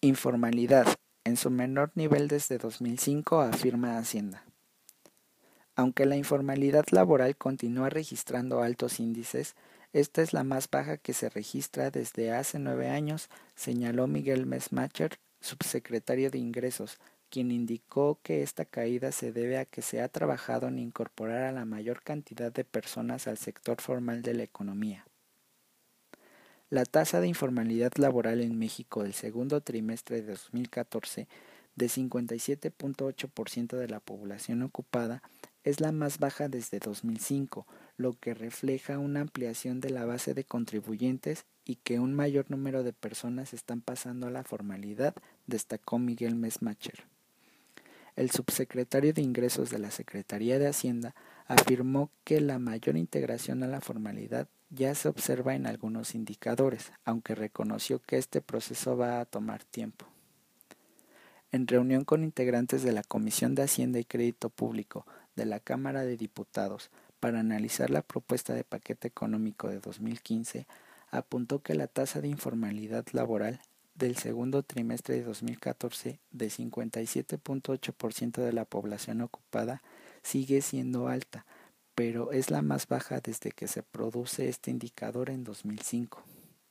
Informalidad, en su menor nivel desde 2005, afirma Hacienda. Aunque la informalidad laboral continúa registrando altos índices, esta es la más baja que se registra desde hace 9 años, señaló Miguel Mesmacher, subsecretario de Ingresos, quien indicó que esta caída se debe a que se ha trabajado en incorporar a la mayor cantidad de personas al sector formal de la economía. La tasa de informalidad laboral en México del segundo trimestre de 2014, de 57.8% de la población ocupada, es la más baja desde 2005, lo que refleja una ampliación de la base de contribuyentes y que un mayor número de personas están pasando a la formalidad, destacó Miguel Mesmacher. El subsecretario de Ingresos de la Secretaría de Hacienda afirmó que la mayor integración a la formalidad ya se observa en algunos indicadores, aunque reconoció que este proceso va a tomar tiempo. En reunión con integrantes de la Comisión de Hacienda y Crédito Público de la Cámara de Diputados para analizar la propuesta de paquete económico de 2015, apuntó que la tasa de informalidad laboral del segundo trimestre de 2014 de 57.8% de la población ocupada sigue siendo alta, pero es la más baja desde que se produce este indicador en 2005.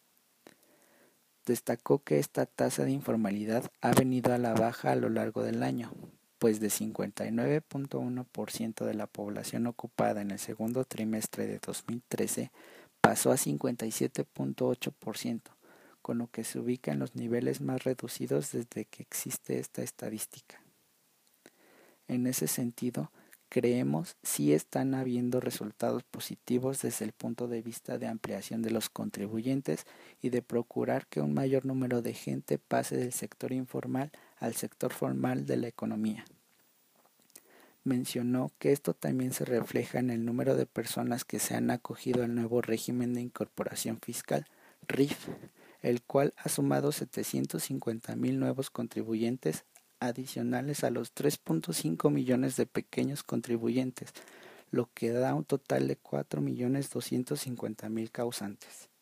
Destacó que esta tasa de informalidad ha venido a la baja a lo largo del año, pues de 59.1% de la población ocupada en el segundo trimestre de 2013 pasó a 57.8%, con lo que se ubica en los niveles más reducidos desde que existe esta estadística. En ese sentido, creemos sí están habiendo resultados positivos desde el punto de vista de ampliación de los contribuyentes y de procurar que un mayor número de gente pase del sector informal al sector formal de la economía. Mencionó que esto también se refleja en el número de personas que se han acogido al nuevo régimen de incorporación fiscal, RIF, el cual ha sumado 750,000 nuevos contribuyentes adicionales a los 3.5 millones de pequeños contribuyentes, lo que da un total de 4.250.000 causantes.